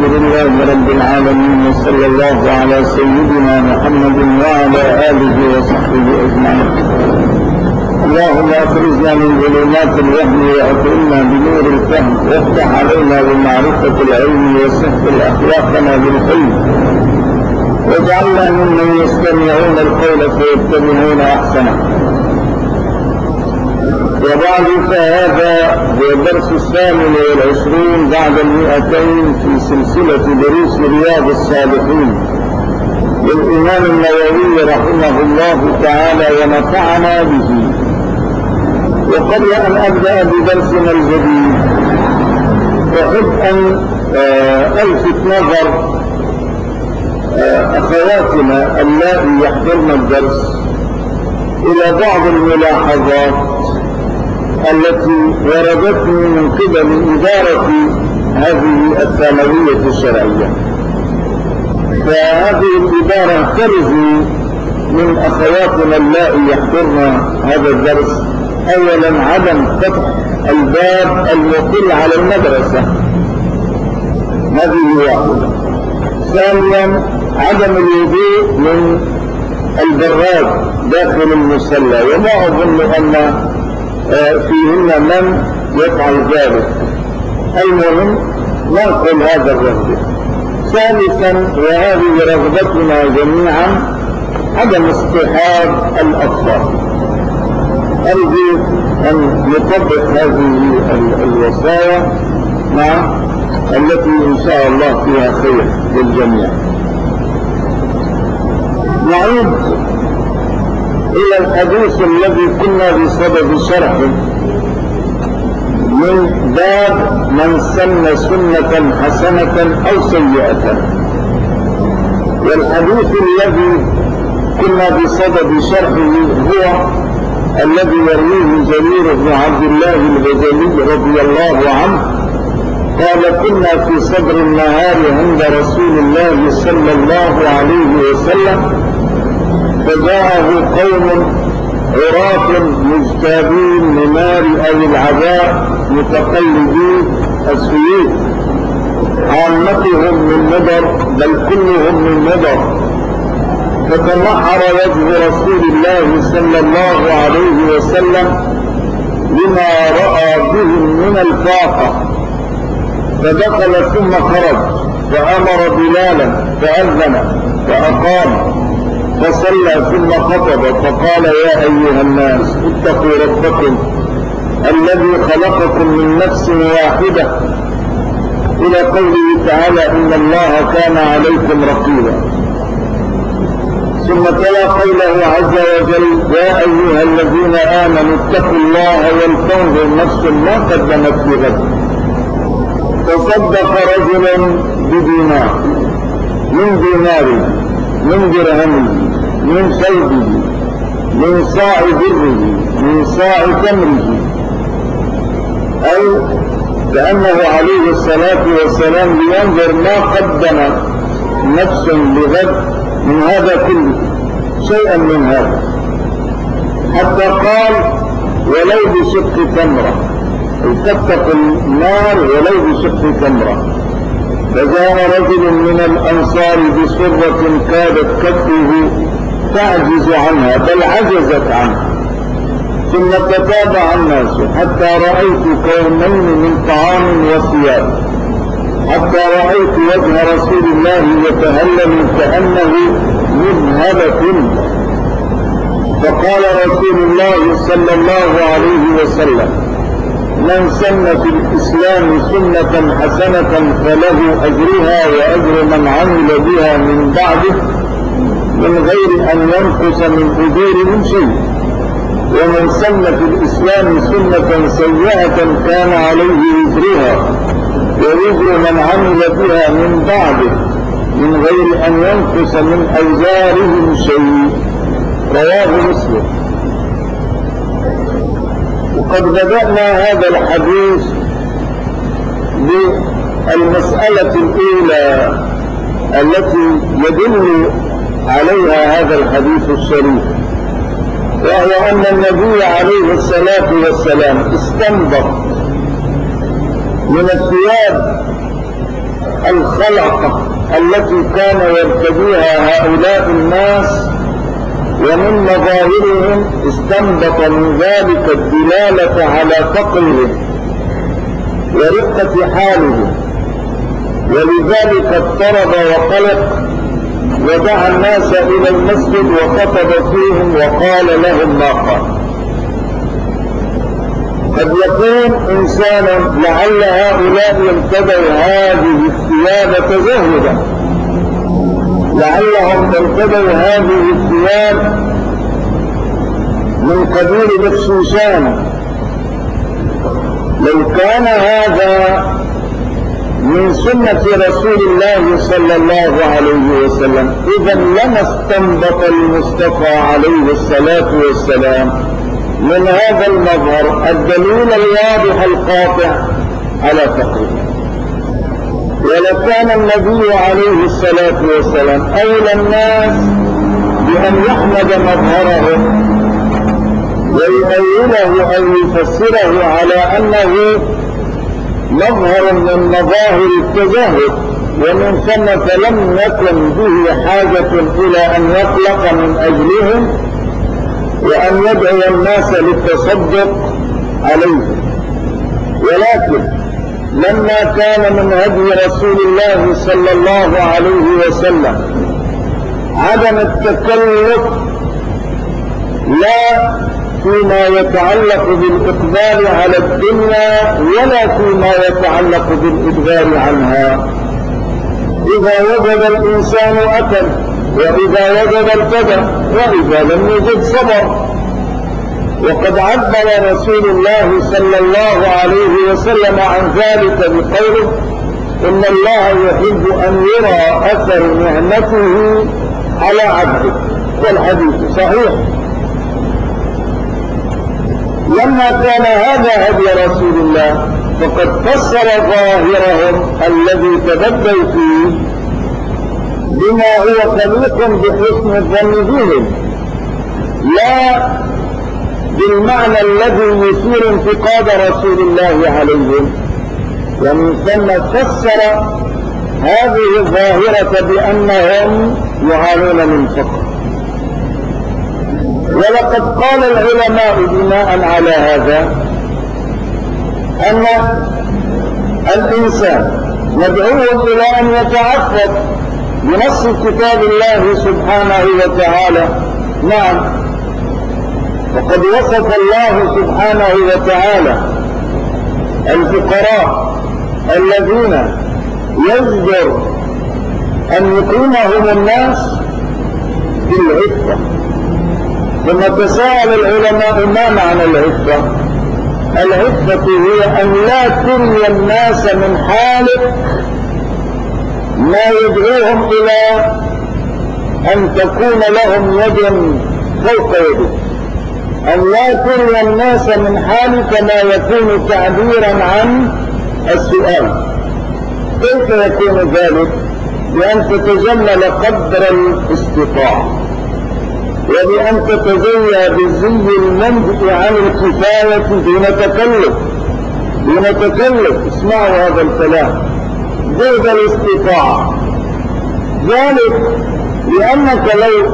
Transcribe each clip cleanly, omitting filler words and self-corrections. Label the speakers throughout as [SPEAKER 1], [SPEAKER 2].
[SPEAKER 1] لله رب العالمين، وصلى الله على سيدنا محمد وعلى آله وصحبه أجمعين. اللهم أخرجنا من ظلمات الوهم وأكرمنا بنور الفهم، وافتح علينا بمعرفة العلم، وسهل أخلاقنا بالحلم، واجعلنا ممن يستمعون القول فيتبعون أحسنه. وبعد، فهذا هو الدرس 28 بعد 200 في سلسلة دروس رياض الصالحين للإمام النووي رحمه الله تعالى ونفعنا به. وقبل أن أبدأ بدرسنا الجديد أحب أن ألفت نظر أخواتنا اللائي يحضرن الدرس إلى بعض الملاحظات التي وردتني من قبل إدارة هذه الثانوية الشرعية. فهذه الإدارة ترجو من أخواتنا اللائي يحضرن هذا الدرس أولا عدم فتح الباب المطل على المدرسة، هذه واحدة. ثانيا عدم الوضوء من البراد داخل المصلى، وما أظن أن فيهن من يفعل ذلك. المهم ننقل هذا الرغبة. ثالثا، وهذه رغبتنا جميعا، عدم اصطحاب الأطفال. أرجو أن نطبق هذه الوصايا التي إن شاء الله فيها خير للجميع. نعود إلى الحديث الذي كنا بصدد شرحه من باب من سن سنة حسنة أو سيئة. والحديث الذي كنا بصدد شرحه هو الذي يرويه جرير بن عبد الله البجلي رضي الله عنه قال: كنا في صدر النهار عند رسول الله صلى الله عليه وسلم، فجاءه قوم عراة مجتابين لنار أو العداء متقلدي السيوف، عامتهم من مضر بل كلهم من مضر. فتنحر وجه رسول الله صلى الله عليه وسلم لما رأى بهم من الفاقة، فدخل ثم خرج، فأمر بلالا فأذن فأقام، فصلى ثم خطب فقال: يا أيها الناس اتقوا ربكم الذي خلقكم من نفس واحدة، إلى قوله تعالى: إن الله كان عليكم رقيبا. ثم تلا قوله عز وجل: يا أيها الذين آمنوا اتقوا الله ولتنظر نفس ما قدمت لغد. تصدق رجل بدينار، من ديناره، من درهمه، من ثوبه، من صاع بره، من صاع تمره، أي كأنه عليه الصلاة والسلام لينظر ما قدم نفس لغد من هذا كله، شيئا من هذا، حتى قال: ولو بشق تمرة، تتقوا النار ولو بشق تمرة. فجاء رجل من الأنصار بسرة كادت كفه تعجز عنها، بل عجزت عنها. ثم تتابع الناس حتى رأيت كومين من طعام وثياب، حتى رأيت وجه رسول الله يتهلل كأنه مذهبة. فقال رسول الله صلى الله عليه وسلم: من سن في الإسلام سنة حسنة فله أجرها وأجر من عمل بها من بعده من غير أن ينقص من أجورهم شيء. ومن سن في الإسلام سنة سيئة كان عليه وزرها ووزر من عمل بها من بعده من غير أن ينقص من أوزارهم شيء. رواه مسلم. وقد بدأنا هذا الحديث بالمسألة الأولى التي يدل عليها هذا الحديث الشريف، وهو أن النبي عليه الصلاة والسلام استنبط من الثياب الخلقة التي كان يرتديها هؤلاء الناس، ومن مظاهرهم استنبط من ذلك الدلالة على فقرهم ورقة حالهم، ولذلك اضطرب وقلق ودعا الناس إلى المسجد وخطب فيهم وقال لهم ما قال. قد يكون إنسانا لعل هؤلاء ارتدوا هذه الثياب تزهدا، لعلهم ارتدوا هذه الثياب من قبيل بخشوشان. لو كان هذا من سنة رسول الله صلى الله عليه وسلم إذا لما استنبط المصطفى عليه الصلاة والسلام من هذا المظهر الدليل الواضح القاطع على فقره. ولكان النبي عليه الصلاة والسلام أولى الناس بأن يحمد مظهرهم ويؤوله أو يفسره على أنه مظهر من مظاهر التزهد، ومن ثم فلم يكن به حاجة إلى أن يخلق من أجلهم وأن يدعو الناس للتصدق عليه. ولكن لما كان من هدي رسول الله صلى الله عليه وسلم عدم التكلف لا فيما يتعلق بالإقبال على الدنيا ولا فيما يتعلق بالإدبار عنها، إذا وجد الإنسان أكل، وإذا وجد ارتدى، وإذا لم يجد صبر. وقد عبر رسول الله صلى الله عليه وسلم عن ذلك بقوله إن الله يحب أن يرى أثر نعمته على عبده، والحديث صحيح. لما كان هذا هدي رسول الله فقد فسر ظاهرهم الذي تبدوا فيه بما هو خليق بحسن الظن بهم، لا بالمعنى الذي يثير انتقاد رسول الله عليهم. ومن ثم فسر هذه الظاهرة بأنهم يعانون من فقر. ولقد قال العلماء بناء على هذا أن الإنسان يدعوه إلى أن يتعفف بنص كتاب الله سبحانه وتعالى. نعم، وقد وصف الله سبحانه وتعالى الفقراء الذين يجدر أن يكرمهم الناس بالعفة. ثم تساءل العلماء ما معنى العفة؟ العفة هي أن لا تري الناس من حالك ما يدعوهم إلى أن تكون لهم يد فوق يدك، أن لا تري الناس من حالك ما يكون تعبيرا عن السؤال. كيف يكون ذلك؟ بأن تتجمل قدر الاستطاعة، وبأن تتزيى بالزي المنبئ عن الكفاية دون تكلف. اسمعوا هذا الكلام، زيد الاستطاعة. ذلك لأنك لو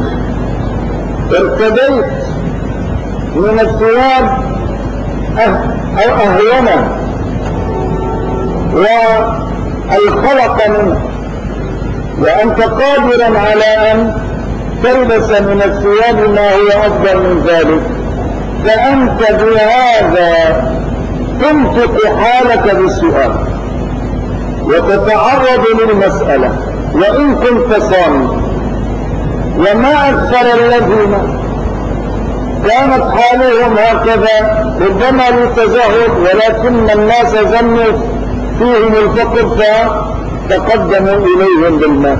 [SPEAKER 1] ارتديت من الثياب أو أهونه والخلق منه وأنت قادرا على أن تلبس من الثياب ما هو أفضل من ذلك، فأنت بهذا تنطق حالك بالسؤال وتتعرض للمسألة وإن كنت صامتا. وما أكثر الذين كانت حالهم هكذا ربما للتزهد، ولكن الناس ظنوا فيهم الفقر فتقدموا إليهم بالمال.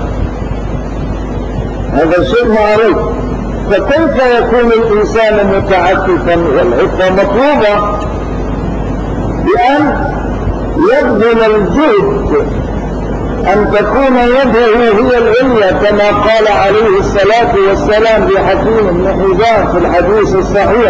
[SPEAKER 1] هذا شيء معروف. فكيف يكون الإنسان متعففا؟ والعفة مطلوبة بأن يبذل الجهد أن تكون يده هي العليا، كما قال عليه الصلاة والسلام لحكيم بن حزام في الحديث الصحيح،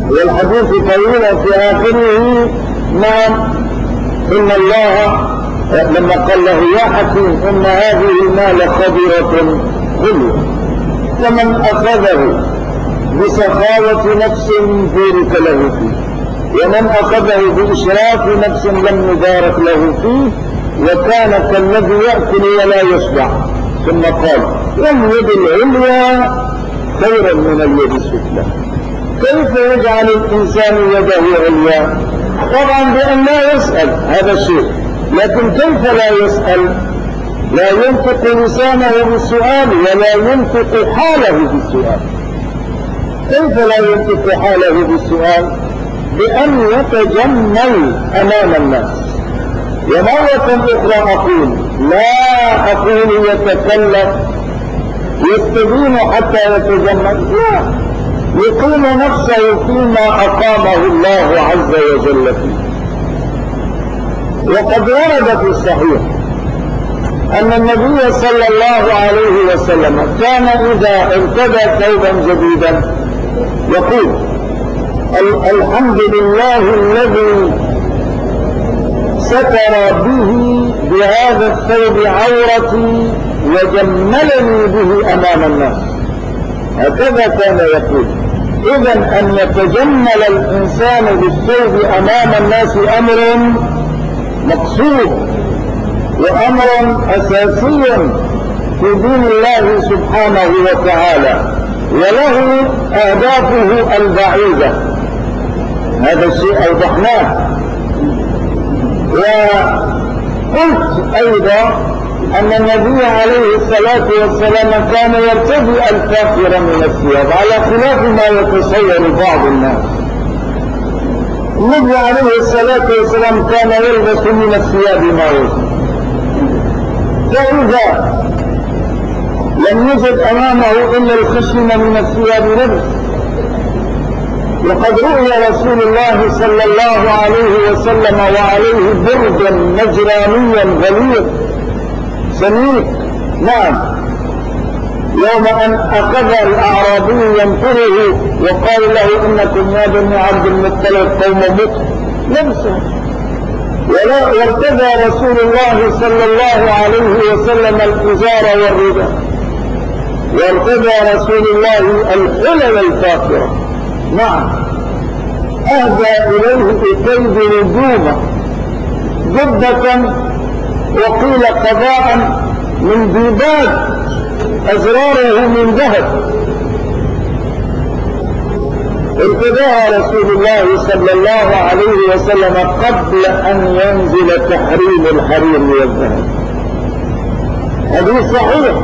[SPEAKER 1] والحديث طويل في آخره. نعم، إن الله لما قال له يا حكيم إن هذه المال خضرة حلوة، فمن أخذه بسخاوة نفس بورك له فيه، ومن أخذه بإشراف نفس لم يبارك له فيه، وكان كالذي يأكل ولا يشبع. ثم قال واليد العليا خيرا من اليد السفلى. كيف يجعل الإنسان يده عليا؟ طبعا بأن لا يسأل، هذا الشيء، لكن كيف لا يسأل؟ لا ينطق لسانه بالسؤال ولا ينطق حاله بالسؤال. كيف لا ينطق حاله بالسؤال؟ بأن يتجمل أمام الناس. ومرة أخرى أقول لا أقول يتكلم يستبين حتى يتجمل، لا، يقيم نفسه فيما أقامه الله عز وجل فيه. وقد ورد في الصحيح أن النبي صلى الله عليه وسلم كان إذا ارتدى ثوبا جديدا يقول الحمد لله الذي ستر به بهذا الثوب عورتي وجملني به أمام الناس. هكذا كان يقول. إذن أن يتجمل الإنسان بالثوب أمام الناس أمر مقصود وأمر أساسي في دين الله سبحانه وتعالى، وله أهدافه البعيدة. هذا الشيء أوضحناه. وقلت أيضا أن النبي عليه الصلاة والسلام كان يرتدي الكثير من الثياب على خلاف ما يتصور بعض الناس. النبي عليه الصلاة والسلام كان يلبس من الثياب ما يجب، فإذا لم يجد أمامه إلا الخشن من الثياب لبس. وقد رؤي رسول الله صلى الله عليه وسلم وعليه بردا نجرانيا غليظ سميك، نعم، يوم أن أخذ الأعرابي ينفره وقال له إنكم يا بني عبد المطلب قوم بطر لبسه. وارتدى رسول الله صلى الله عليه وسلم الإزار والرداء، وارتدى رسول الله الحلل الفاخرة، نعم، أهدى إليه بكيد نجومة جبة وقيل قضاء من ديباج أزراره من ذهب، ارتداها رسول الله صلى الله عليه وسلم قبل أن ينزل تحريم الحرير والذهب. حديث صحيح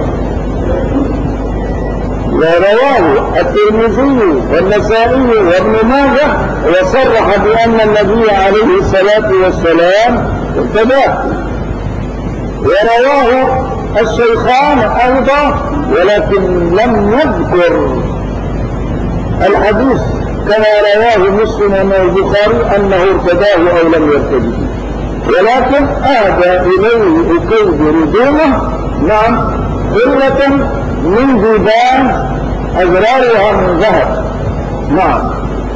[SPEAKER 1] ورواه الترمذي والنسائي وابن ماجه، وصرح بأن النبي عليه الصلاة والسلام ارتداه. ورواه الشيخان أيضا، ولكن لم يذكر الحديث كما رواه مسلم والبخاري أنه ارتداه أو لم يرتديه، ولكن أهدى إليه بكيد رجومه، نعم، قلة من ديبان أزرارها من ذهب، نعم.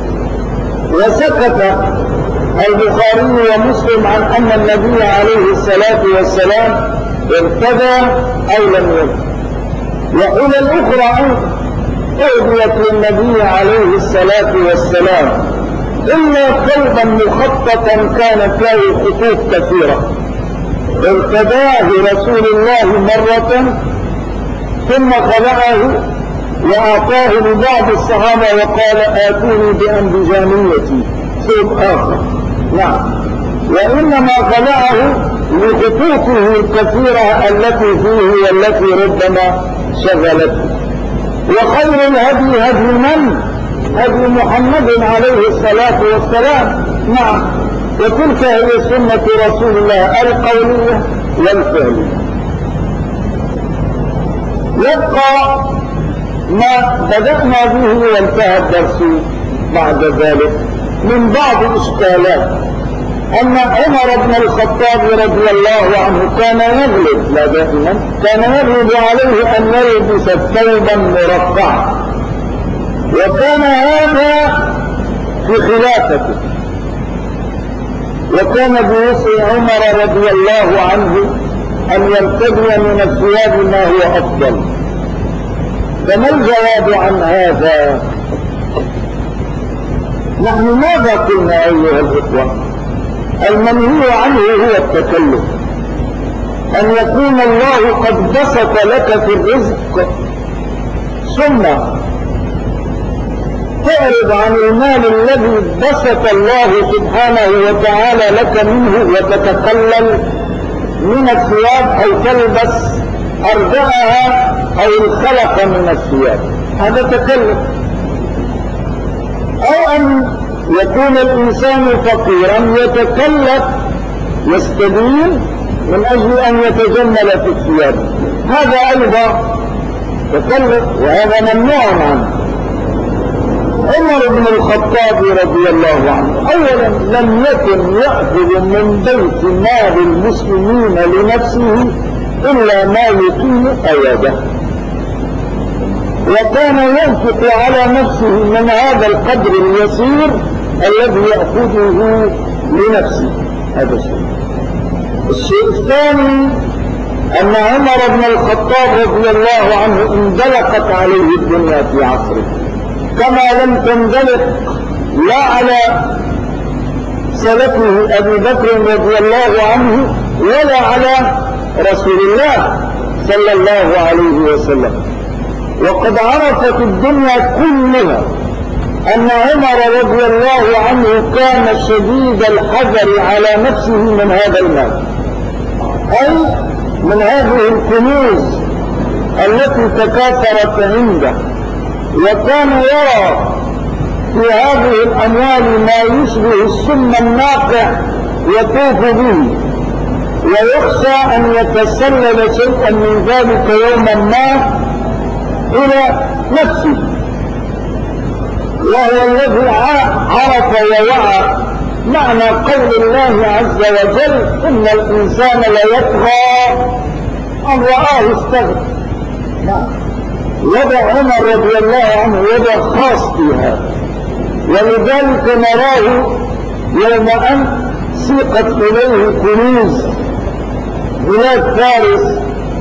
[SPEAKER 1] وسكت البخاري ومسلم عن أن النبي عليه الصلاة والسلام ارتدى أو لم يرتدي. وإلى الأخرى أهديت للنبي عليه الصلاة والسلام إلا ثوبا مخططا كانت له خطوط كثيرة، ارتداه رسول الله مرة ثم خلعه وأعطاه لبعض الصحابة وقال آتوني بأنبجانيتي، ثوب آخر، نعم. وإنما خلعه لخطوطه الكثيرة التي فيه والتي ربما شغلته. وخير الهدي هدي من؟ هدي محمد عليه الصلاة والسلام، نعم. وتلك هي سنة رسول الله القولية والفعلية. يبقى ما بدأنا به وانتهى الدرس بعد ذلك من بعض الإشكالات، أن عمر بن الخطاب رضي الله عنه كان يغلب، لا دائما، كان يغلب عليه أن يلبس ثوبا مرقعا، وكان هذا في خلافته. وكان بوسع عمر رضي الله عنه أن يرتدي من الثياب ما هو أفضل. فما الجواب عن هذا؟ نحن ماذا قلنا أيها الإخوة؟ المنهي عنه هو التكلف، أن يكون الله قد بسط لك في الرزق ثم تعرض عن المال الذي بسط الله سبحانه وتعالى لك منه وتتخلل من الثياب أو تلبس أرداءها أو الخلق من الثياب، هذا تكلف. أو أن يكون الإنسان فقيرا يتكلف يستدين من أجل أن يتجمل في الثياب، هذا أيضا تكلف وهذا ممنوع عنه. عمر بن الخطاب رضي الله عنه أولا لم يكن يأخذ من بيت مال المسلمين لنفسه إلا ما يقيم أيده، وكان ينفق على نفسه من هذا القدر اليسير الذي يأخذه لنفسه. هذا الشيء الثاني أن عمر بن الخطاب رضي الله عنه اندلقت عليه الدنيا في عصره كما لم تندلق لا على سلفه أبي بكر رضي الله عنه ولا على رسول الله صلى الله عليه وسلم. وقد عرفت الدنيا كلها أن عمر رضي الله عنه كان شديد الحذر على نفسه من هذا المال، أي من هذه الكنوز التي تكاثرت عنده، وكان يرى في هذه الأموال ما يشبه السم الناقع يطوف به، ويخشى أن يتسلل شيئا من ذلك يوما ما إلى نفسه، وهو الذي عرف ووعى معنى قول الله عز وجل إن الإنسان ليطغى أن رآه استغنى. وضع عمر رضي الله عنه وضع خاص في هذا، ولذلك نراه يوم أن سيقت إليه كنوز بلاد فارس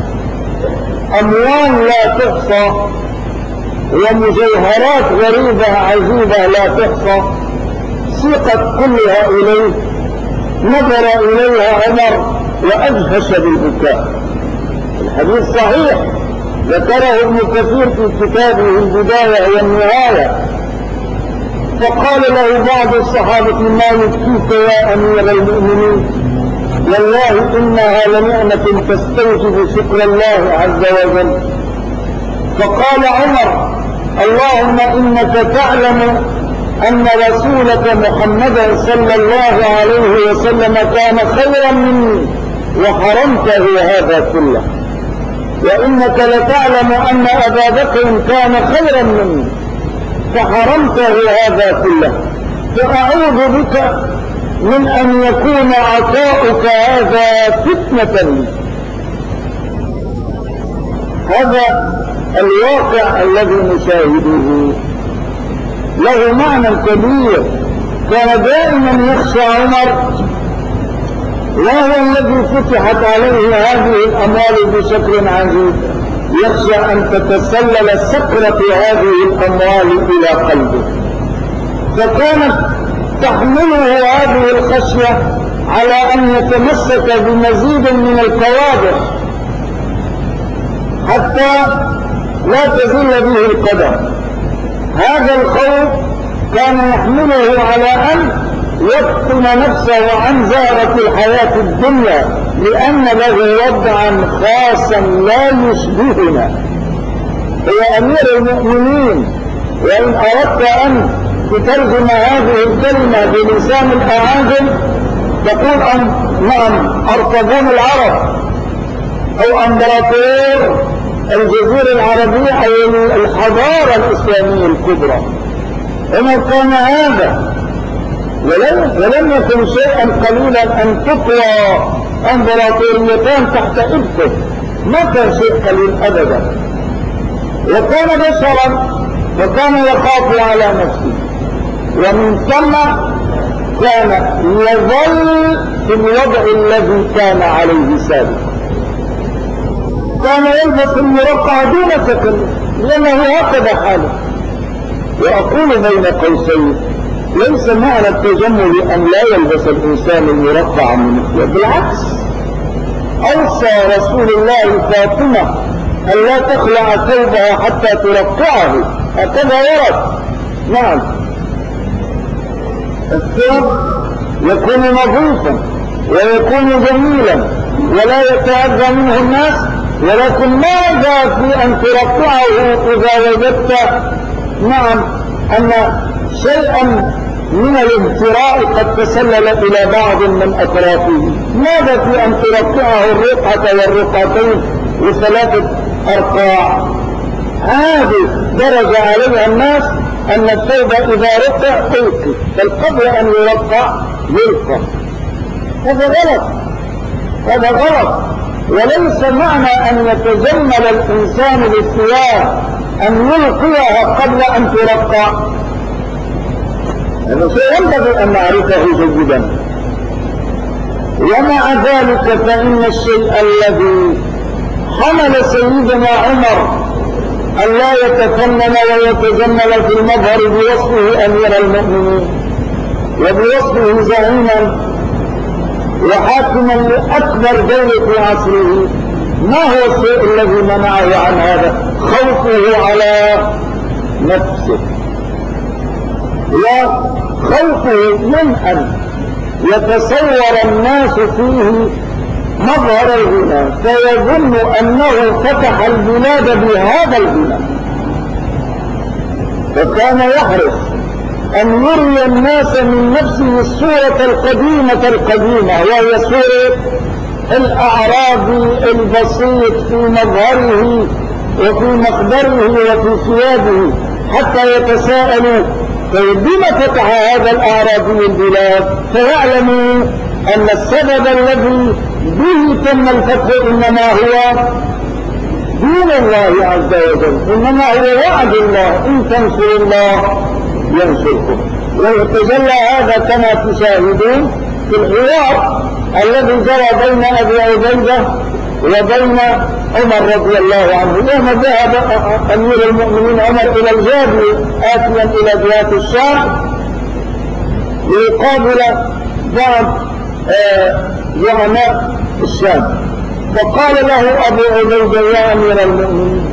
[SPEAKER 1] أموال لا تحصى ومجوهرات غريبة عجيبة لا تحصى، سيقت كلها إليه، نظر إليها عمر وأجهش بالبكاء. الحديث صحيح ذكره ابن كثير في كتابه البداية والنهاية. فقال له بعض الصحابة ما يبكيك يا أمير المؤمنين؟ والله إنها لنعمة تستوجب شكر الله عز وجل. فقال عمر اللهم إنك تعلم أن رسولك محمدا صلى الله عليه وسلم كان خيرا مني وحرمته هذا كله، وإنك لتعلم أن أبا بكر كان خيرا مني فحرمته هذا كله، فأعوذ بك من أن يكون عطاؤك هذا فتنة لي. هذا الواقع الذي نشاهده له معنى كبير. كان دائما يخشى عمر، وهو الذي فتحت عليه هذه الأموال بشكل عجيب، يخشى أن تتسلل سكرة هذه الأموال إلى قلبه، فكانت تحمله هذه الخشية على أن يتمسك بمزيد من الكوابح حتى لا تزل به القدم. هذا الخوف كان يحمله على أن يفطن نفسه عن زهرة الحياة الدنيا، لأن له وضعا خاصا لا يشبهنا. هو أمير المؤمنين، وإن أردت أن تترجم هذه الكلمة بلسان الأعاجم تقول نعم أرطغرل العرب أو امبراطور الجزيرة العربية أو الحضارة الإسلامية الكبرى. عمر كان هذا، ولم يكن شيئا قليلا أن تطوى امبراطوريتان تحت إبته، ما كان شيء قليل أبدا. وكان بشرا وكان يخاف على نفسه، ومن ثم كان يظل في الوضع الذي كان عليه سابقا، كان يلبس المرقع دون تكلف لأنه هكذا حاله. وأقول بين قوسين ليس معنى التجمل أن لا يلبس الإنسان المرقع من مثله، بالعكس أوصى رسول الله فاطمة أن لا تخلع ثوبها حتى ترقعه، هكذا ورد. نعم، الثوب يكون نظيفا ويكون جميلا ولا يتأذى منه الناس، ولكن ماذا في أن ترقعه إذا وجدت نعم أن شيئا من الابتراء قد تسلل إلى بعض من أطرافه؟ ماذا في أن ترقعه الرقعة والرقعتين وثلاثة أرقاع؟ هذه درج عليها الناس أن الثوب إذا رقع ألقي، بل قبل أن يرقع يلقى. هذا غلط، هذا غلط. وليس معنى أن يتجمل الإنسان بالثياب أن يلقيها قبل أن ترقع، هذا شيء ينبغي أن نعرفه جيدا. ومع ذلك فإن الشيء الذي حمل سيدنا عمر أن لا يتفنن ويتجمل في المظهر بوصفه أمير المؤمنين وبوصفه زعيما وحاكما لأكبر دولة في عصره، ما هو الشيء الذي منعه عن هذا؟ خوفه على نفسه، وخوفه من أن يتصور الناس فيه مظهر الغنى فيظن أنه فتح البلاد بهذا الغنى، فكان يحرص أن يري الناس من نفسه الصورة القديمة وهي صورة الأعرابي البسيط في مظهره وفي مقدره وفي ثيابه، حتى يتساءلوا بما فتح هذا الأعرابي البلاد، فيعلموا أن السبب الذي به تم الفتح إنما هو دين الله عز وجل، إنما هو وعد الله إن تنصروا الله ينصركم. ويتجلى هذا كما تشاهدون في الحوار الذي جرى بين أبي عبيدة وبين عمر رضي الله عنه، يوم ذهب أمير المؤمنين عمر إلى الجابي آتيا إلى جهة الشام ليقابل بعض زعماء الشام، فقال له أبو عبيدة يا أمير المؤمنين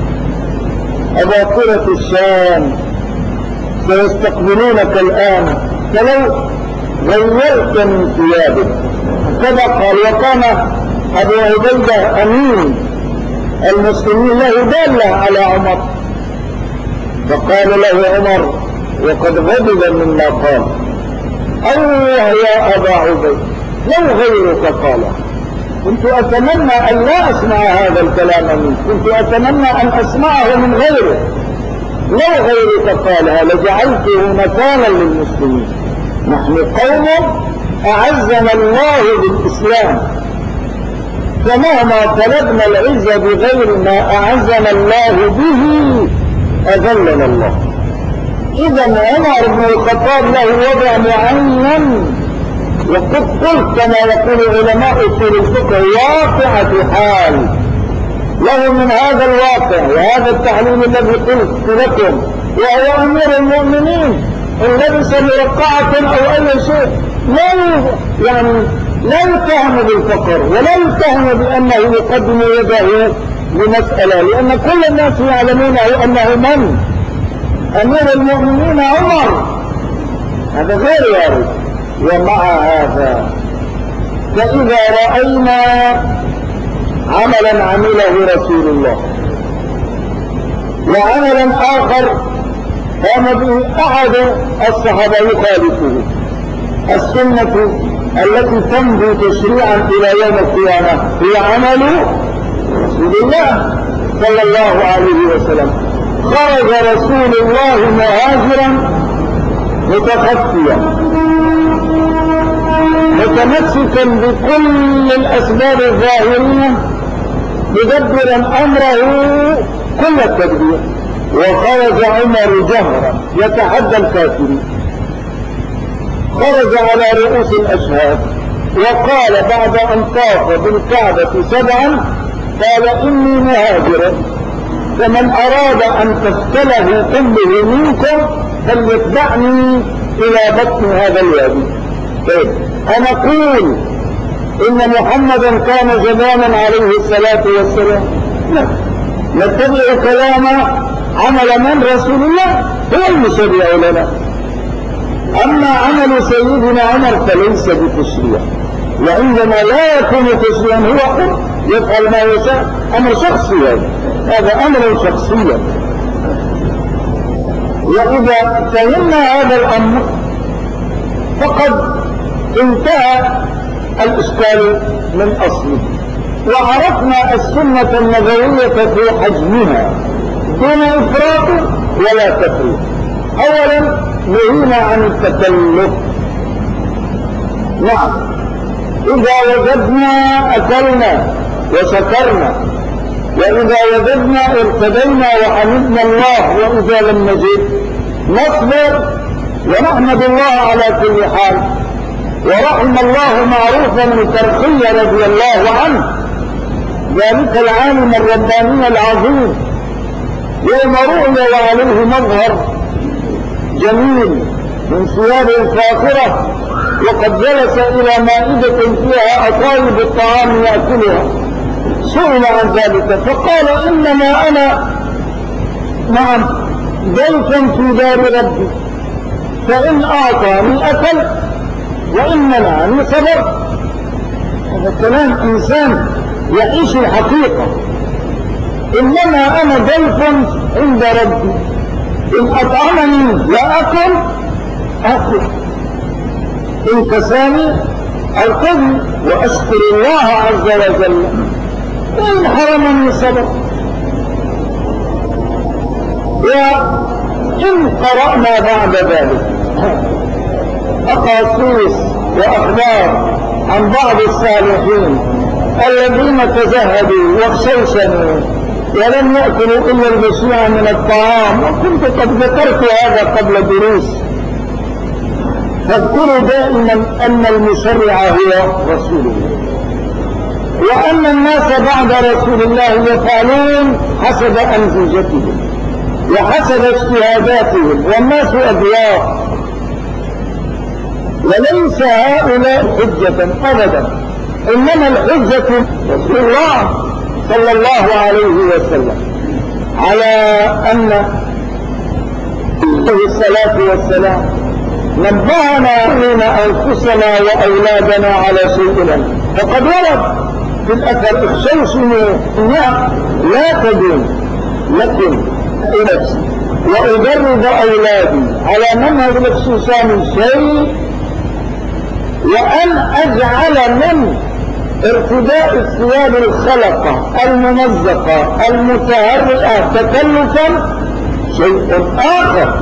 [SPEAKER 1] أباطرة الشام سيستقبلونك الآن فلو غيرت من ثيابك. كذا قال. وكان أبو عبيدة أمين المسلمين له دالة على عمر، فقال له عمر وقد غضب مما قال الله يا أبا عبيدة لو غيرك قال. كنت أتمنى أن لا أسمع هذا الكلام منك، كنت أتمنى أن أسمعه من غيره. لو غيرك قالها لجعلته مكانا للمسلمين، نحن قوم أعزنا الله بالإسلام، فمهما طلبنا العزة بغير ما أعزنا الله به أذلنا الله. إذا عمر بن الخطاب له وضع معين، وقد قلت كما يقول علماء أصول الفقه واقعة حال له من هذا الواقع وهذا التعليم الذي قلت لكم، وهو أمير المؤمنين إن لبس مرقعة أو أي شيء لا يتهم بالفقر ولا يتهم بأنه يقدم يده لمسألة، لأن كل الناس يعلمون أنه من أمير المؤمنين عمر، هذا غير وارد. ومع هذا فإذا رأينا عملا عمله رسول الله وعملا آخر قام به أحد الصحابة يخالفه، السنة التي تمضي تشريعا إلى يوم القيامة هي عمل رسول الله صلى الله عليه وسلم. خرج رسول الله مهاجرا متخفيا متمسكا بكل الأسباب الظاهرية مدبرا أمره كل التدبير، وخرج عمر جهرا يتحدى الكافرين. خرج على رؤوس الأشهاد وقال بعد أن طاف بالكعبة 7 قال إني مهاجر، فمن أراد أن تفتله أمه منكم فليتبعني إلى بطن هذا الوادي. طيب أنا أقول إن محمدا كان زمانا عليه الصلاة والسلام نتبع كلام عمل من رسول الله هو المشرع لنا. أما عمل سيدنا عمر فليس بتشريع، وعندما لا يكون تشريعا هو حر يفعل ما يشاء، أمر شخصي، هذا أمر شخصي. وإذا فهمنا هذا الأمر فقد انتهى الإشكال من أصله، وعرفنا السنة النبوية في حجمها دون إفراط ولا تفريط. أولا نهينا عن التكلف. نعم، إذا وجدنا أكلنا وشكرنا، وإذا وجدنا ارتدينا وحمدنا الله، وإذا لم نجد نصبر ونحمد الله على كل حال. ورحم الله معروفا من ترخية رضي الله عنه، ذلك العالم الرباني العظيم، يوم رؤي وعليه مظهر جميل من ثياب فاخرة، وقد جلس إلى مائدة فيها أطايب الطعام يأكلها، سئل عن ذلك فقال إنما أنا ضيف في دار ربي، فإن أعطاني أكل وإن منعني صبر. هذا كلام إنسان يعيش الحقيقة. إنما أنا ضيف عند ربي، إن أطعمني لا أكل أكل، إن كساني أرتدي وأشكر الله عز وجل، وإن حرمني صبر. وإن قرأنا بعد ذلك أقاصيص وأخبار عن بعض الصالحين الذين تزهدوا واخشوشنوا ولم يأكلوا إلا البشيع من الطعام، وكنت قد ذكرت هذا قبل دروس، فاذكروا دائما أن المشرع هو رسول الله، وأن الناس بعد رسول الله يفعلون حسب أنزجتهم وحسب اجتهاداتهم، والناس أبياء، وليس هؤلاء حجة أبدا، إنما الحجة رسول الله صلى الله عليه وسلم، على أن عليه الصلاة والسلام نبهنا من أنفسنا وأولادنا على شيء، فقد ورد في الأثر اخشوشنوا لا تدين لكن نفسي وأجرب أولادي على منهج الاخشوشان شيء، وأن أجعل من ارتداء الثياب الخلقة الممزقة المتهرئة تكلفا شيء آخر.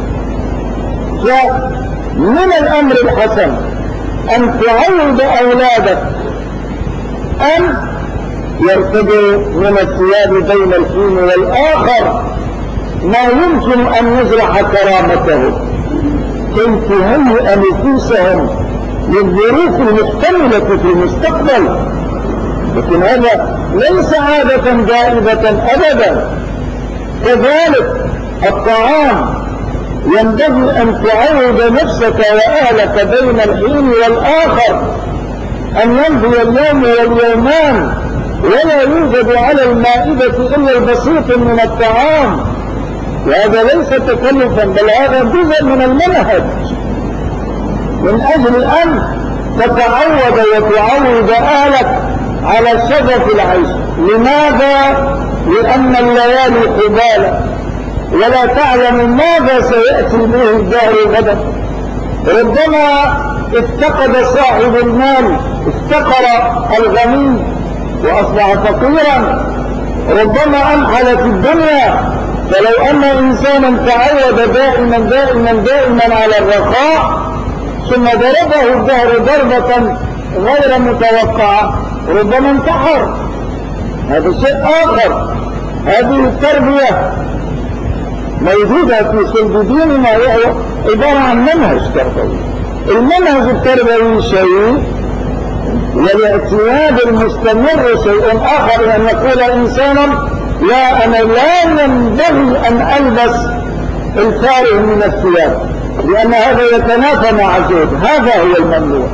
[SPEAKER 1] فمن الأمر الحسن أن تعود أولادك أن يرتدوا من الثياب بين الحين والآخر ما يمكن أن يجرح كرامته، كي تهيئ نفوسهم للظروف المحتملة في المستقبل. لكن هذا ليس عادة دائبة أبدا. كذلك الطعام ينبغي أن تعود نفسك وأهلك بين الحين والآخر أن يمضي اليوم واليومان ولا يوجد على المائدة إلا البسيط من الطعام، وهذا ليس تكلفا بل هذا جزء من المنهج، من أجل أن تتعود وتعود أهلك على شغف العيش. لماذا؟ لأن الليالي حبالة ولا تعلم ماذا سيأتي به الدهر غدا. ربما افتقد صاحب المال، افتقر الغني وأصبح فقيرا، ربما أنحل في الدنيا. فلو أن إنسانا تعود دائما دائما دائما على الرخاء ثم ضربه الدهر ضربة غير متوقعة ربما انتحر. هذا شيء آخر. هذه التربية موجودة في صلب ديننا، وهو عبارة عن منهج تربوي المنهج التربوي شيء، والاعتماد المستمر شيء آخر. أن يقول إنسانا لا، أنا لا ينبغي أن ألبس الفارغ من الثياب لأن هذا يتنافى مع الزهد، هذا هو الممنوع.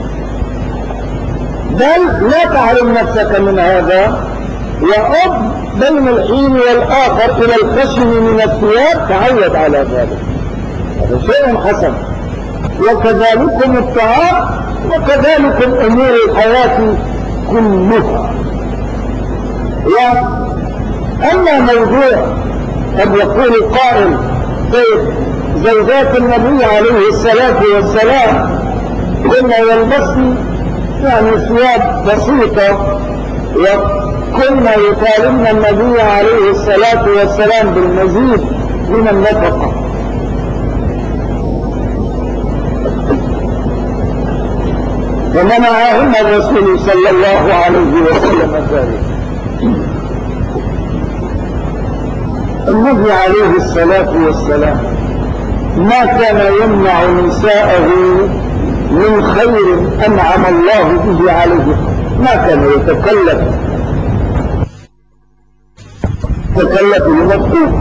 [SPEAKER 1] بل لا تحرم نفسك من هذا، وأب بين الحين والآخر إلى الخشن من الثياب، تعود على ذلك، هذا شيء حسن. وكذلكم الطعام، وكذلكم أمور الحياة كلها. وأما موضوع قد يقول قائل كيف زوجات النبي عليه الصلاة والسلام كنا يلبسن يعني ثياب بسيطة، وكنا يطالبن النبي عليه الصلاة والسلام بالمزيد من النفقة. فمنعهن الرسول صلى الله عليه وسلم ذلك. النبي عليه الصلاة والسلام ما كان يمنع نساءه من خير أنعم الله به عليه، ما كان يتكلف لمكتوب.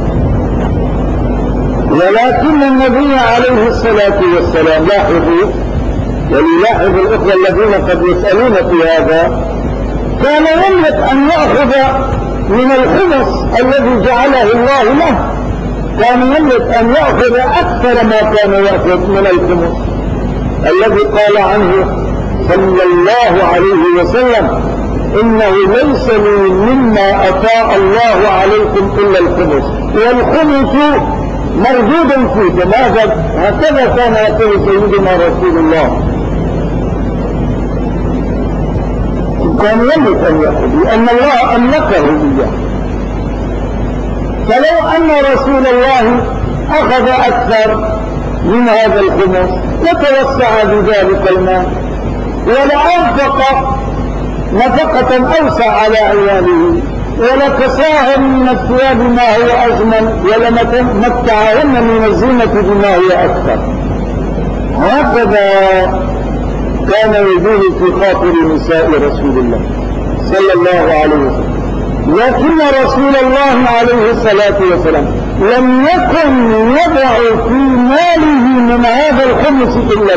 [SPEAKER 1] ولكن النبي عليه الصلاة والسلام، لاحظوا وليلاحظ الأخوة الذين قد يسألون في هذا، كان يملك أن يأخذ من الخمس الذي جعله الله له، كان يملك أن يأخذ أكثر ما كان يأخذ من الخمس الذي قال عنه صلى الله عليه وسلم إنه ليس لي مما أطاع الله عليكم إلا الخمس، والخمس مردود فيه. ماذا؟ هكذا كان يقول سيدنا رسول الله، كان يملك أن يأخذ لأن الله أملكه إياه. فلو أن رسول الله أخذ أكثر من هذا الخمس وتوسع بذلك المال ولأنفق نفقة أوسع على عياله ولكساهم من الثياب ما هو أجمل ولمتعهن من الزينة بما هي أكثر. هكذا كان يجوز في خاطر نساء رسول الله صلى الله عليه وسلم. لكن رسول الله عليه الصلاة والسلام لم يكن يضع في ماله من هذا الخمس إلا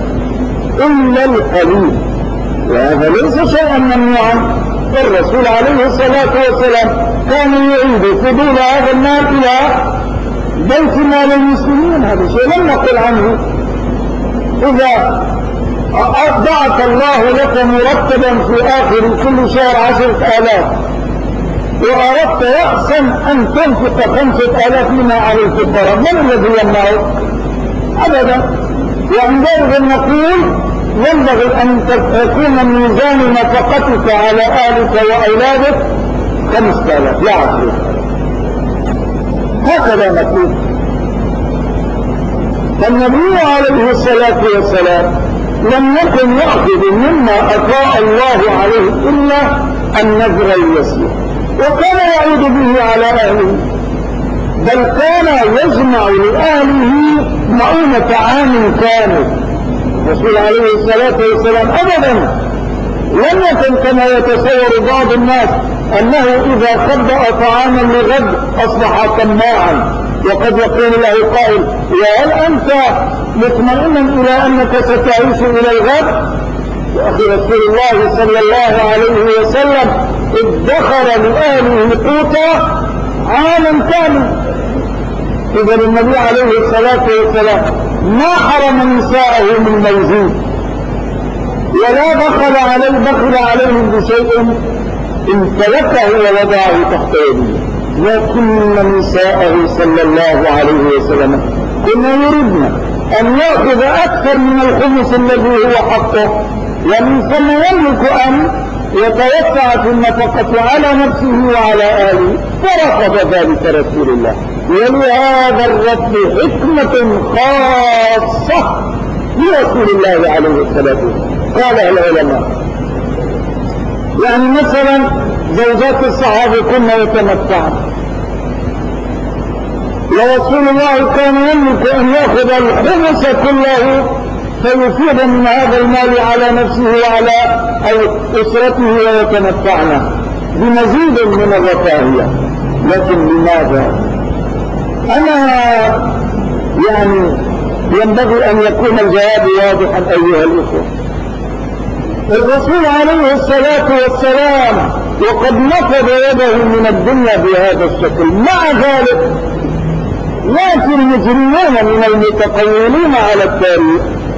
[SPEAKER 1] القليل، وهذا ليس شيئا ممنوعا. الرسول عليه الصلاة والسلام كان يعيد فضول هذا المال إلى بيت مال المسلمين، هذا شيء لم نقل عنه. إذا بعث الله لك مرتبا في آخر كل شهر 10,000 وأردت رأسا أن تنفق 5,000 منها على الفقراء، من الذي يمنعك؟ أبدا. وعندئذ نقول ينبغي أن تكون ميزان نفقتك على أهلك وأولادك 5,000 لا 10,000، هكذا نقول. فالنبي عليه الصلاة والسلام لم يكن يأخذ مما أطاع الله عليه إلا النذر اليسير، وكان يعود به على أهله، بل كان يجمع لأهله مؤونة عام كامل. الرسول عليه الصلاة والسلام أبدا لم يكن كما يتصور بعض الناس أنه إذا خبأ طعاما لغد أصبح طماعا، وقد يقول له قائل وهل أنت مطمئنا إلى أنك ستعيش إلى الغد؟ وأخي رسول الله صلى الله عليه وسلم ادخر لأهله قوتا عاما كامل. إذا النبي عليه الصلاة والسلام ما حرم نساءه من ميزون ولا بخل عليهم بشيء امتلكه ووضعه تحت يده، لكن نساءه صلى الله عليه وسلم كنا يردن أن يأخذ أكثر من الخمس الذي هو حقه، ومن ثم يملك أن يتوسع في النفقة على نفسه وعلى أهله، فرفض ذلك رسول الله. ولهذا الرفض حكمة خاصة لرسول الله عليه الصلاة والسلام قالها العلماء. يعني مثلا زوجات الصحابة كنا يتمتعن، ورسول الله كان يملك أن يأخذ الخمس كله فيفيض من هذا المال على نفسه وعلى أسرته ويتمتعن بمزيد من الرفاهية. لكن لماذا؟ أنا يعني ينبغي أن يكون الجواب واضحا أيها الأخوة. الرسول عليه الصلاة والسلام وقد نفض يده من الدنيا بهذا الشكل، مع ذلك يأتي المجرمون من المتقولين على التاريخ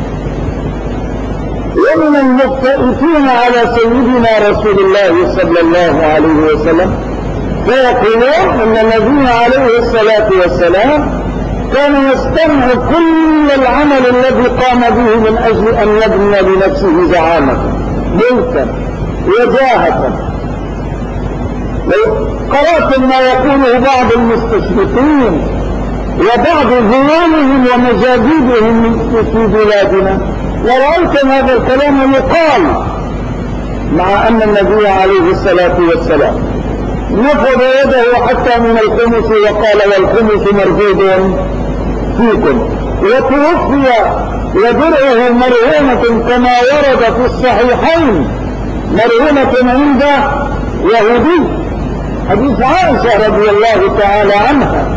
[SPEAKER 1] ومن المفتئتين على سيدنا رسول الله صلى الله عليه وسلم فيقولون ان النبي عليه الصلاة والسلام كان يستمع كل العمل الذي قام به من اجل ان يبني لنفسه زعامة ملكا وجاهة. لو قرأت ما يقوله بعض المستشرقين وبعض زوامهم ومجاديدهم في بلادنا ورأيت أن هذا الكلام يقال، مع أن النبي عليه الصلاة والسلام نفض يده حتى من الخمس وقال والخمس مردود فيكم، وتوفي ودرعه مرهونة كما ورد في الصحيحين مرهونة عند يهودي، حديث عائشة رضي الله تعالى عنها.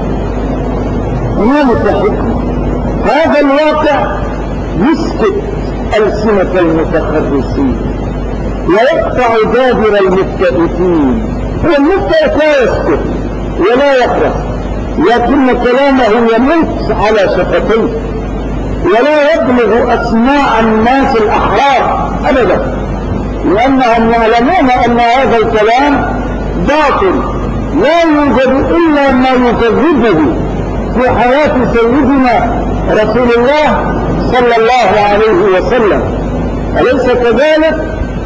[SPEAKER 1] هنالك حكمة. هذا الواقع يسكت ألسنة المتخرسين ويقطع دابر المفتئتين. هو المفتئت لا يسكت ولا يقرأ، لكن كلامه يموت على شفتيه ولا يبلغ أسماع الناس الأحرار أبدا، لأنهم يعلمون أن هذا الكلام باطل لا يوجد إلا ما يكذبه في حياة سيدنا رسول الله صلى الله عليه وسلم، أليس كذلك؟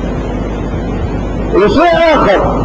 [SPEAKER 1] وشيء آخر،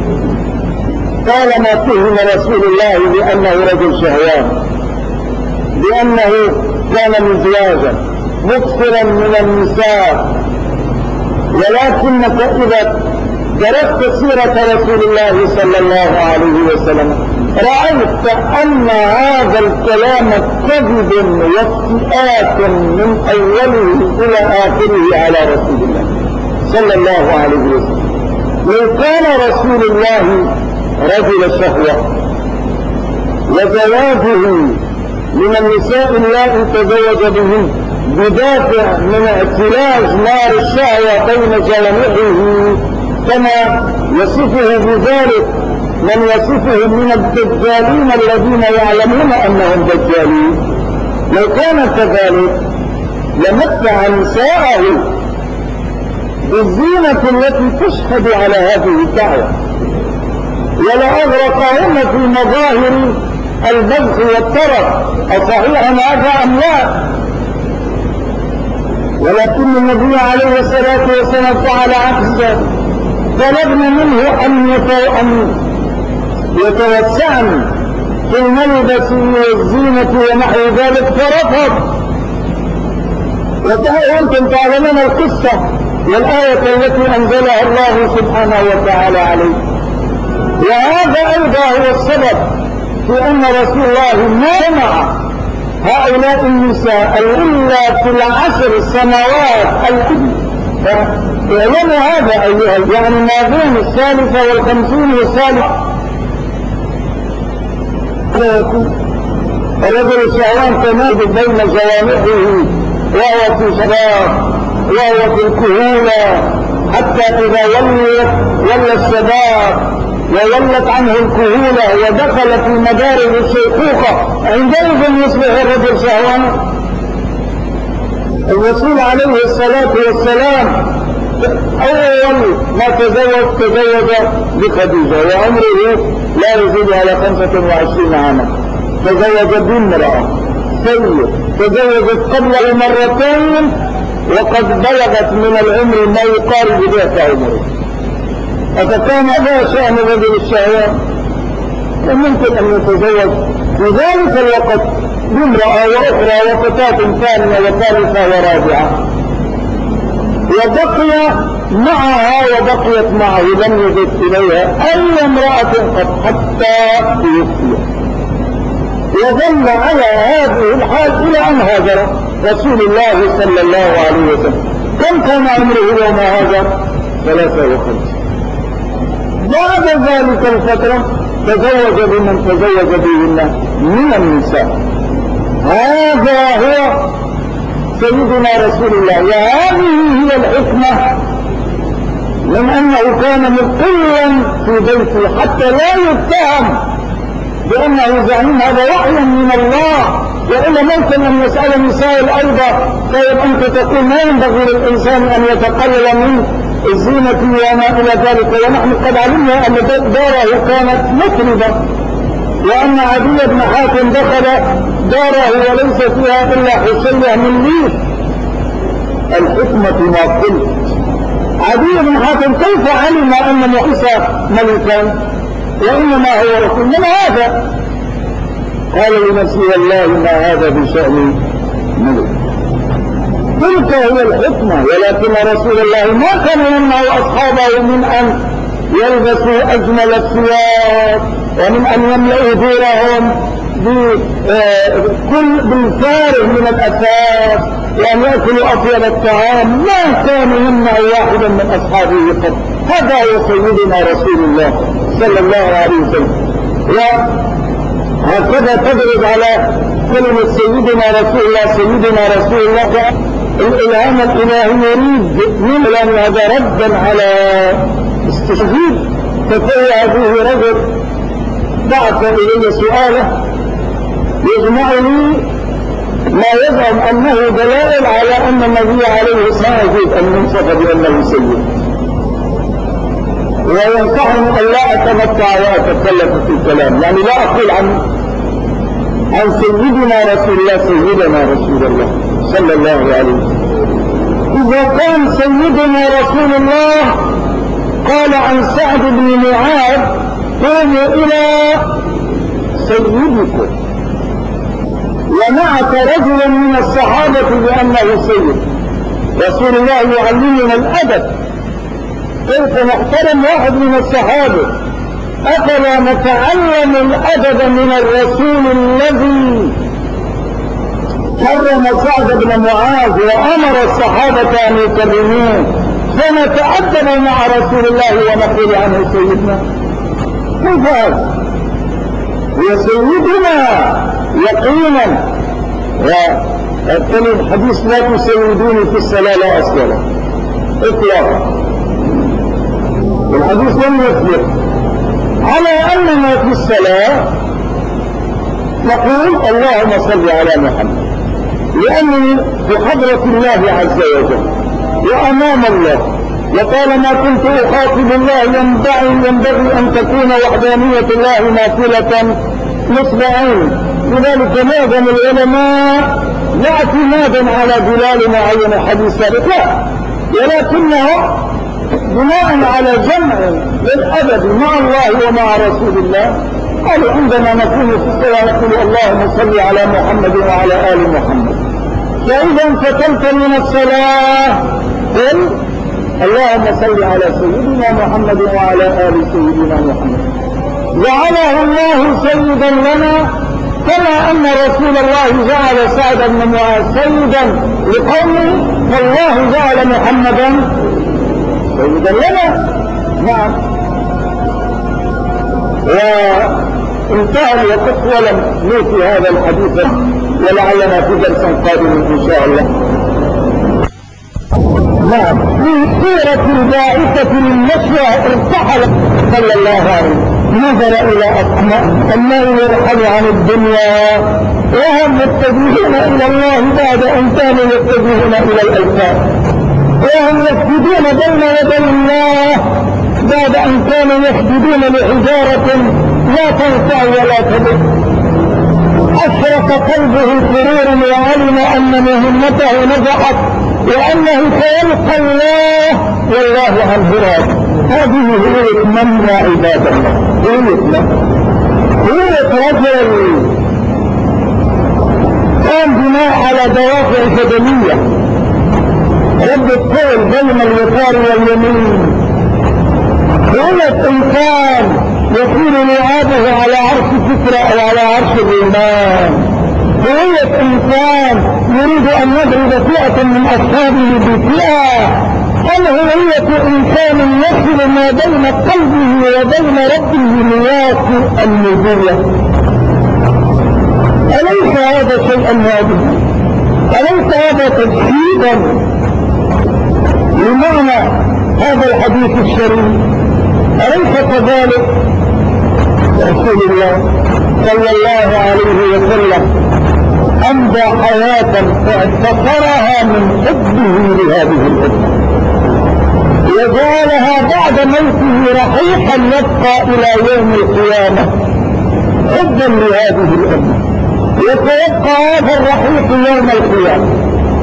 [SPEAKER 1] طالما اتهم رسول الله بأنه رجل شهوان، بأنه كان مزواجا مكثرا من النساء، ولكنك إذا درست سيرة رسول الله صلى الله عليه وسلم رأيت أن هذا الكلام كذب وافتئات من أوله إلى آخره على رسول الله صلى الله عليه وسلم. لو كان رسول الله رجل شهوة وزواجه من النساء اللائي تزوج بهن بدافع من اعتلاج نار الشهوة بين جوانحه كما يصفه بذلك من يصفه من الدجالين الذين يعلمون أنهم دجالين، لو كان كذلك لمتع نساءه بالزينة التي تشهد على هذه الدعوة ولأغرقهن في مظاهر البذخ والترف. أصحيح هذا أم لا؟ ولكن النبي عليه الصلاة والسلام فعل عكسه، طلبنا منه أن يتوسعن في الملبس والزينة ونحو ذلك فرفض. وأنتم تعلمون القصة والآية التي أنزلها الله سبحانه وتعالى عليه. وهذا أيضا هو السبب في أن رسول الله ما منع هؤلاء النساء إلا في العشر سنوات الأولى. فاعلموا هذا أيها، يعني ما بين 53 والثالثة الرجل الشهوان تماثل بين جوانحه وهو في شباب وهو في الكهولة، حتى إذا ولى الشباب وولت عنه الكهولة ودخل في مدارج الشيخوخة عندئذ يصبح الرجل شهوانا. الرسول عليه الصلاة والسلام أول ما تزوج بخديجة وعمره لا يزيد على 25 عاما، تزوج بامرأة سيد تزوجت قبله مرتين وقد بلغت من العمر ما يقارب ذات عمره، فكان هذا شأن رجل الشهوان. وممكن أن يتزوج في ذلك الوقت بامرأة وأخرى وفتاة ثانية وثالثة ورابعة، وبقي معها وبقيت معه لم يجد إليها أي امرأة قد حتى توفي. وظل على هذه الحال إلى أن هاجر رسول الله صلى الله عليه وسلم. كم كان عمره يوم هاجر؟ 53. بعد ذلك الفترة تزوج بمن تزوج بهن من النساء. هذا هو سيدنا رسول الله، وهذه هي الحكمة من أنه كان مقلا في بيته حتى لا يتهم بأنه زعيم، هذا وحي من الله. وإلا ممكن أن يسأل نساء الأرض طيب أنت تقول ما ينبغي للإنسان أن يتقلل من الزينة وما إلى ذلك، ونحن قد علمنا أن داره كانت مطربة، وأن عدي بن حاتم دخل داره وليس فيها إلا حشية من ليف. الحكمة ما قلت. عدي بن حاتم كيف علم أن عيسى ملكا وإنما هو رسول؟ من هذا؟ قال لنفسه والله ما هذا بشأن ملك. تلك هي الحكمة. ولكن رسول الله ما كان يمنع أصحابه من أن يلبسوا أجمل الثياب ومن أن يملئوا دورهم بالفارغ من الأثاث وأن يأكلوا أطيب الطعام. ما كان يمنع واحدا من أصحابه قط. هذا هو سيدنا رسول الله صلى الله عليه وسلم. وهكذا تدرج على كلمة سيدنا رسول الله سيدنا رسول الله. الإلهام الإلهي يريد من هذا ردا على استشهاد. فكي هذه رجل بعث إلي سؤاله يجمع لي ما يزعم أنه دلائل على أن النبي عليه الصلاة والسلام أن ينصف بأنه سيد، وينصحني أن لا أتمتع وأتكلم في الكلام، يعني لا أقول عن سيدنا رسول الله سيدنا رسول الله صلى الله عليه وسلم. إذا كان سيدنا رسول الله قال عن سعد بن معاذ قوموا إلى سيدكم، ونعت رجلا من الصحابة بأنه سيد. رسول الله يعلمنا الأدب، كيف نحترم واحد من الصحابة. أفلا نتعلم الأدب من الرسول الذي كرم سعد بن معاذ وأمر الصحابة أن يكرموه، فنتأدب مع رسول الله ونقول عنه سيدنا؟ كيف هذا؟ وسيدنا يقينا. وقال الحديث لا تسيدوني في الصلاة لا أصل إطلاقا. الحديث لم يثبت على أننا في الصلاة نقول اللهم صل على محمد، لأنني في حضرة الله عز وجل وأمام الله، وطالما كنت أخاطب الله ينبغي أن تكون وحدانية الله نافلة نصب عين. لذلك معظم العلماء لا اعتمادا على دلال معين حديث ثابت، لا، ولكنه بناء على جمع للأدب مع الله ومع رسول الله. قالوا عندما نكون في الصلاة نقول اللهم صل على محمد وعلى آل محمد. فإذا انفتلت من الصلاة قل اللهم صل على سيدنا محمد وعلى آل سيدنا محمد. جعله الله سيدا لنا كما أن رسول الله جعل سعد بن معاذ سيدا لقومه، فالله جعل محمدا سيدا لنا. نعم. وانتهى الوقت ولم نوتي هذا الحديث، ولعلنا في درس قادم إن شاء الله. نعم. في سيرة الباعثة للنشوة ارتحل صلى الله عليه وسلم، نظر إلى أصحابه أنه يرحل عن الدنيا وهم متجهون إلى الله بعد أن كانوا يتجهون إلى الأوثان، وهم يسجدون بين يدي الله بعد أن كانوا يسجدون لحجارة لا تنفع ولا تضر. أشرق قلبه سرورا وعلم أن مهمته نجحت وأنه سيلقى الله والله عنه راض. هذه هي من عباد الله، هي رجل قام بناء على دوافع بدنية، رد الطول بين اليسار واليمين. هو إنسان يكون لعابه على عرش كسرى أو على عرش الإيمان. هوية إنسان يريد أن يضرب فئة من أصحابه بفئة، أم هوية إنسان يصل ما بين قلبه وبين ربه لياس النبوة؟ أليس هذا شيئا واجبا؟ أليس هذا تجسيدا لمعنى هذا الحديث الشريف؟ أليس كذلك رسول الله صلى الله عليه وسلم أمضى حياة فاعتبرها من حبه لهذه الأمة، وجعلها بعد موته رحيقا يبقى إلى يوم القيامة حبا لهذه الأمة، وسيبقى هذا الرحيق يوم القيامة،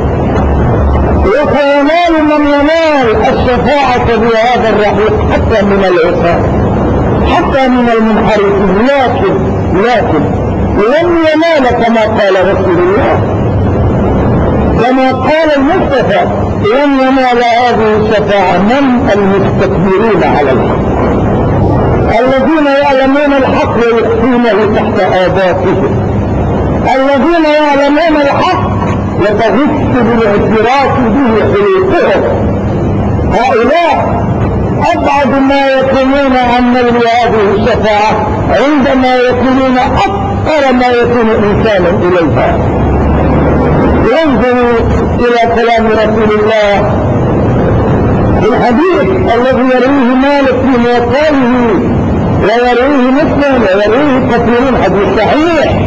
[SPEAKER 1] وسينال من ينال الشفاعة بهذا الرحيق حتى من العصاة، حتى من المنحرفين، لكن لم ينال كما قال رسول الله، كما قال المصطفى لم ينال هذه الشفاعة من المستكبرين على الحق، الذين يعلمون الحق ويخفونه تحت آباطهم، الذين يعلمون الحق وتغش بالاعتراف به حلوقهم. هؤلاء أبعد ما يكونون عن نيل هذه الشفاعة عندما يكونون أكثر ما يكون إنسانا إليها. ينظروا إلى كلام رسول الله في الحديث الذي يرويه مالك في موطئه ويرويه مسلم ويرويه كثيرون، حديث صحيح.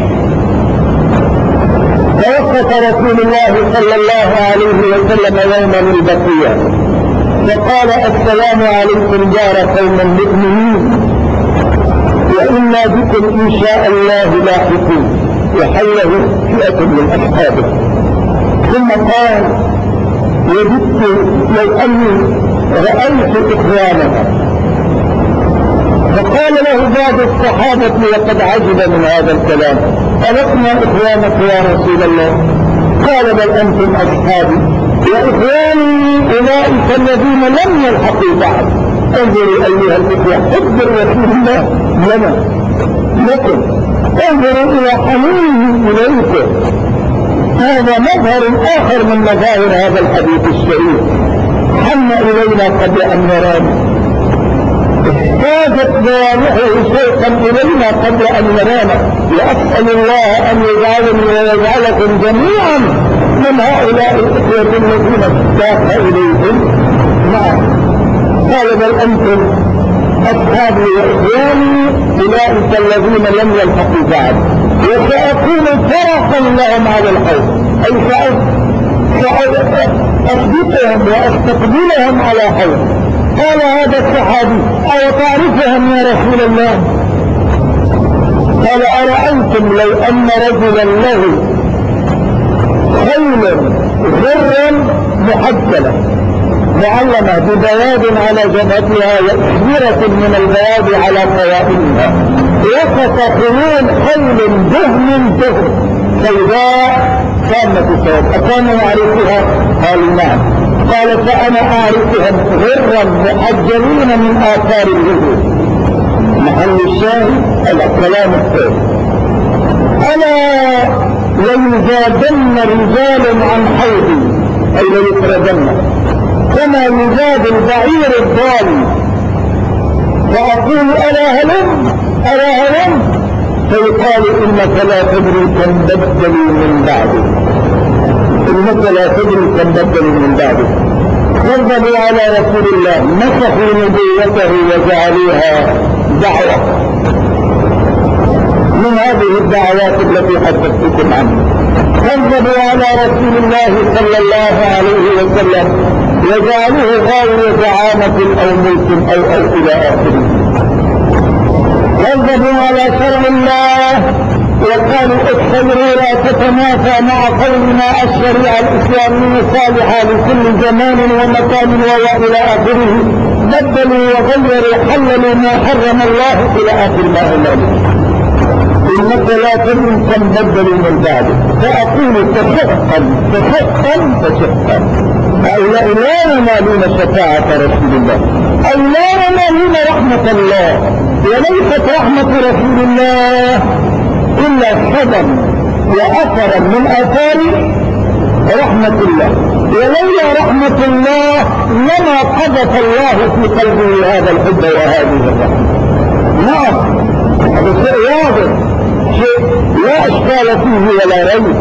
[SPEAKER 1] توقف رسول الله صلى الله عليه وسلم يوما البقية فقال: السلام عليكم دار قوم مؤمنين وإنا بكم إن شاء الله لاحقون. وحله فئة من أصحابه، ثم قال: وددت لو أني رأيت إخواننا. فقال له بعض الصحابة وقد عجب من هذا الكلام: ألسنا إخوانك يا رسول الله؟ قال: بل أنتم أصحابي وإخواني أولئك الذين لم يلحقوا بعد. انظروا أيها الإخوة حب الرسول الله لنا لكم، انظروا إلى حنينه إليكم. هذا مظهر آخر من مظاهر هذا الحديث الشريف. حن إلينا قبل أن نرانا، احتاجت جوارحه شوقا إلينا قبل أن نرانا. وأسأل الله أن يجعلني ويجعلكم جميعا من هؤلاء الإخوة الذين اشتاق إليهم. نعم، قال: بل أنتم أصحابي وإخواني أولئك الذين لم يلحقوا بعد، وسأكون فرقا لهم على الحوض، أي سأصدقهم وأستقبلهم على حوض. قال هذا الصحابي: أو تعرفهم يا رسول الله؟ قال: أرأيتم لو أن رجلا له خيل غر محجلة معلمة ببياض على جبهتها وإحجرة من البياض على قوائمها، وسط خيول خيل دهن سوداء كانت الثوب، أكان يعرفها؟ قال: نعم. قال: فأنا أعرفهم غرا محجلين من آثار الوجود. محل الشاهد الكلام الثاني: ألا ليزادن رجال عن حوضي، أي ليخرجن كما يزاد البعير الضال، فأقول: ألا هلم ألا هلم، فيقال: إنك لا تدري كم بدلوا من بعده، إنك لا تدري كم بدلوا من بعده. كذبوا على رسول الله، مسخوا نبوته وجعلوها دعوة من هذه الدعوات التي حدثتكم عنها. كذبوا على رسول الله صلى الله عليه وسلم وجعلوه غاوية زعامة أو ملك أو إلى آخره. كذبوا على شرع الله وقالوا: التوراه تتنافى مع قولنا الشريعة الإسلامية صالحة لكل زمان ومكان وإلى آخره. بدلوا وغيروا، حللوا ما حرم الله إلى آخر ما هنالك. إنك لا تدري كم بدلوا من بعده. فأقول: تشقا هؤلاء لا ينالون شفاعة رسول الله، أو لا ينالون رحمة الله، وليست رحمة رسول الله إلا سبب وأثرا من آثار رحمة الله، ولولا رحمة الله لما قذف الله في قلبه هذا الحب وهذه الرحمة. نعم، هذا شيء واضح، شيء لا إشكال فيه ولا ريب.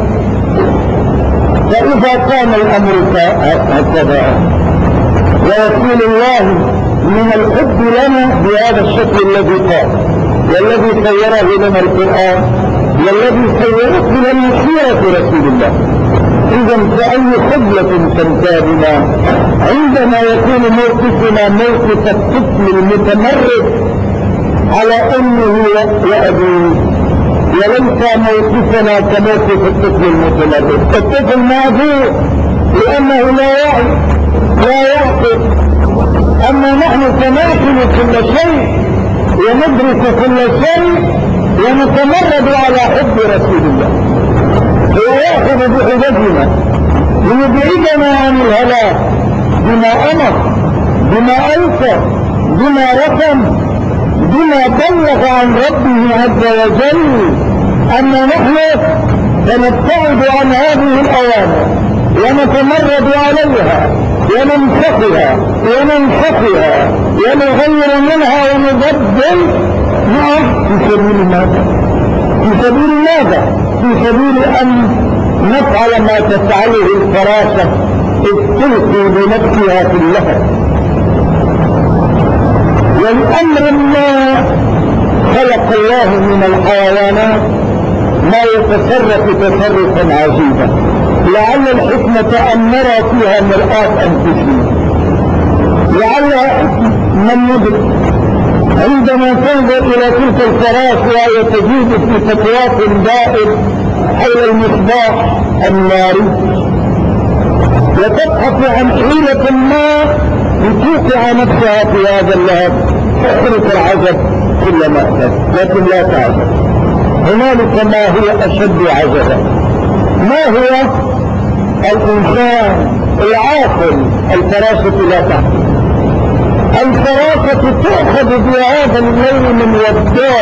[SPEAKER 1] فإذا كان الأمر هكذا ويكون الله من الحب لنا بهذا الشكل الذي قال والذي سيره لنا القرآن والذي سيره لنا سيرة رسول الله، إذا فأي خبلة تنتابنا عندما يكون موقفنا موقف الطفل المتمرد على أمه وأبيه، وليس موقفنا كموقف الطفل المتمرد. الطفل معذور لأنه لا يعقل، أما نحن سنأكل كل شيء وندرك كل شيء ونتمرد على حب رسول الله، هو يأخذ بحججنا ليبعدنا عن الهلاك بما أمر، بما أوصى، بما رحم، بما بلغ عن ربه عز وجل. أما نحن سنبتعد عن هذه الأوامر ونتمرد عليها وننسخها ونغير منها ونبدل. نعم، في سبيل ماذا؟ في سبيل ماذا؟ في سبيل أن نفعل ما تفعله الفراشة إذ تلقي بنفسها في اللهب. ولأمر ما خلق الله من الحيوانات ما يتصرف تصرفا عجيبا، لعل الحكمة أن نرى فيها مرآة أنفسنا، لعلها من ندرك عندما تنظر إلى تلك الفراش وهي تجيب في فتوات دائم حول المصباح الناري وتبحث عن حيلة ما لتوقع نفسها في هذا اللهب، تحرك العجب كلما أتت، لكن لا تعجب، هنالك ما هو أشد عجبا. ما هو؟ الإنسان العاقل. الفراسة لا تعقل، الفراسة تأخذ بهذا الليل من وداع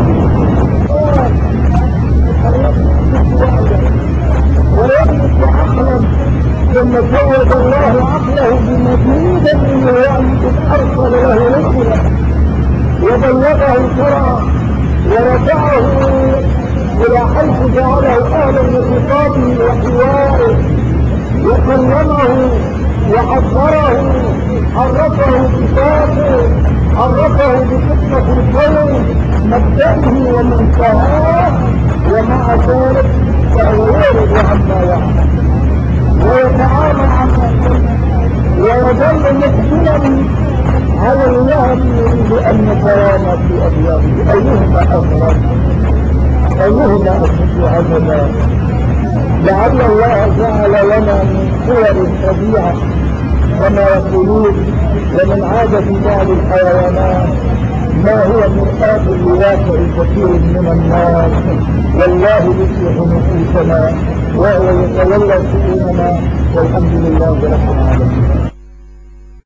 [SPEAKER 1] ويملك عقلا، ثم زود الله عقله بمزيد من الوعي إذ أرسل له رسلا وبلغه القرآن ورفعه إلى حيث جعله أهلا لخطابه وحواره وكلمه وحذره، عرفه بذاته، عرفه بحكمة الكون مبدئه ومنتهاه، ومع ذلك فهو يعرض عما يعمل ويتعامل عما ويظل مقبلا على اللهب يريد أن يتوامى في أبيضه. أيهما أفضل؟ أيهما أشد عجبا؟ لعل الله جعل لنا من صور الطبيعة كما يقولون ومن عادة بعض الحيوانات ما هو مرآة لواقع كثير من الناس، والله يصلح نفوسنا وهو يتولى شؤوننا، والحمد لله رب العالمين.